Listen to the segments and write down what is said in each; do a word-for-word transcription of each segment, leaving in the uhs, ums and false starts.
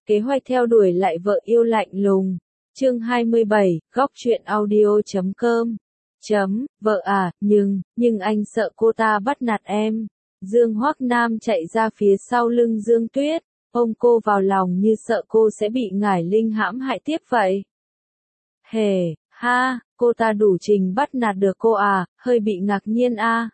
Kế hoạch theo đuổi lại vợ yêu lạnh lùng. Chương hai mươi bảy, góc truyện audio chấm com. Chấm, vợ à, nhưng, nhưng anh sợ cô ta bắt nạt em. Dương Hoắc Nam chạy ra phía sau lưng Dương Tuyết, ôm cô vào lòng như sợ cô sẽ bị Ngải Linh hãm hại tiếp vậy. Hề, ha, cô ta đủ trình bắt nạt được cô à, hơi bị ngạc nhiên a. À.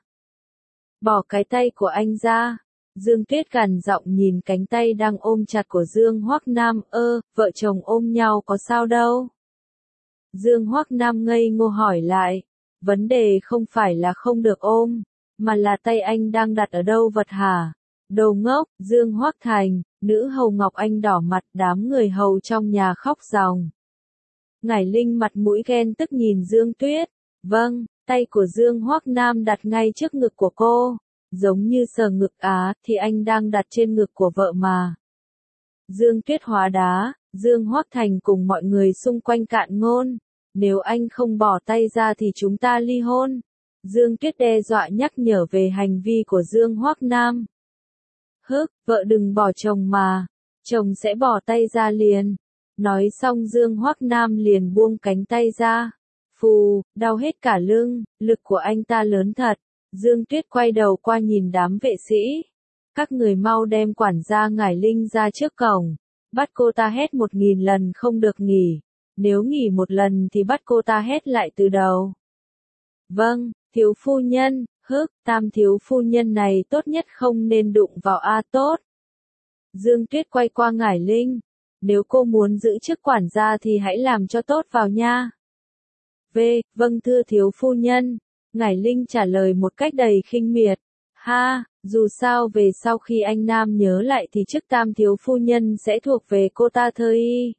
Bỏ cái tay của anh ra. Dương Tuyết gằn giọng nhìn cánh tay đang ôm chặt của Dương Hoắc Nam, ơ, vợ chồng ôm nhau có sao đâu. Dương Hoắc Nam ngây ngô hỏi lại, vấn đề không phải là không được ôm, mà là tay anh đang đặt ở đâu vật hả? Đồ ngốc, Dương Hoắc Thành, nữ hầu Ngọc Anh đỏ mặt, đám người hầu trong nhà khóc ròng. Ngải Linh mặt mũi ghen tức nhìn Dương Tuyết, vâng, tay của Dương Hoắc Nam đặt ngay trước ngực của cô. Giống như sờ ngực á, thì anh đang đặt trên ngực của vợ mà. Dương Tuyết hóa đá, Dương Hoắc Thành cùng mọi người xung quanh cạn ngôn. Nếu anh không bỏ tay ra thì chúng ta ly hôn. Dương Tuyết đe dọa nhắc nhở về hành vi của Dương Hoắc Nam. Hức, vợ đừng bỏ chồng mà. Chồng sẽ bỏ tay ra liền. Nói xong Dương Hoắc Nam liền buông cánh tay ra. Phù, đau hết cả lưng, lực của anh ta lớn thật. Dương Tuyết quay đầu qua nhìn đám vệ sĩ. Các người mau đem quản gia Ngải Linh ra trước cổng. Bắt cô ta hét một nghìn lần không được nghỉ. Nếu nghỉ một lần thì bắt cô ta hét lại từ đầu. Vâng, thiếu phu nhân, hức, tam thiếu phu nhân này tốt nhất không nên đụng vào A tốt. Dương Tuyết quay qua Ngải Linh. Nếu cô muốn giữ chức quản gia thì hãy làm cho tốt vào nha. V, vâng thưa thiếu phu nhân. Ngải Linh trả lời một cách đầy khinh miệt. Ha, dù sao về sau khi anh Nam nhớ lại thì chức tam thiếu phu nhân sẽ thuộc về cô ta thôi.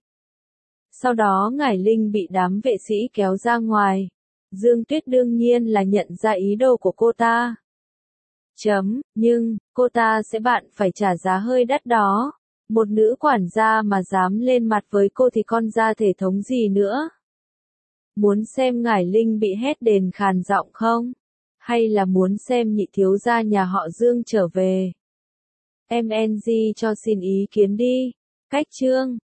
Sau đó Ngải Linh bị đám vệ sĩ kéo ra ngoài. Dương Tuyết đương nhiên là nhận ra ý đồ của cô ta. Chấm, nhưng, cô ta sẽ bạn phải trả giá hơi đắt đó. Một nữ quản gia mà dám lên mặt với cô thì con ra thể thống gì nữa. Muốn xem Ngải Linh bị hét đền khàn giọng không? Hay là muốn xem nhị thiếu gia nhà họ Dương trở về? Em en giê cho xin ý kiến đi. Cách chương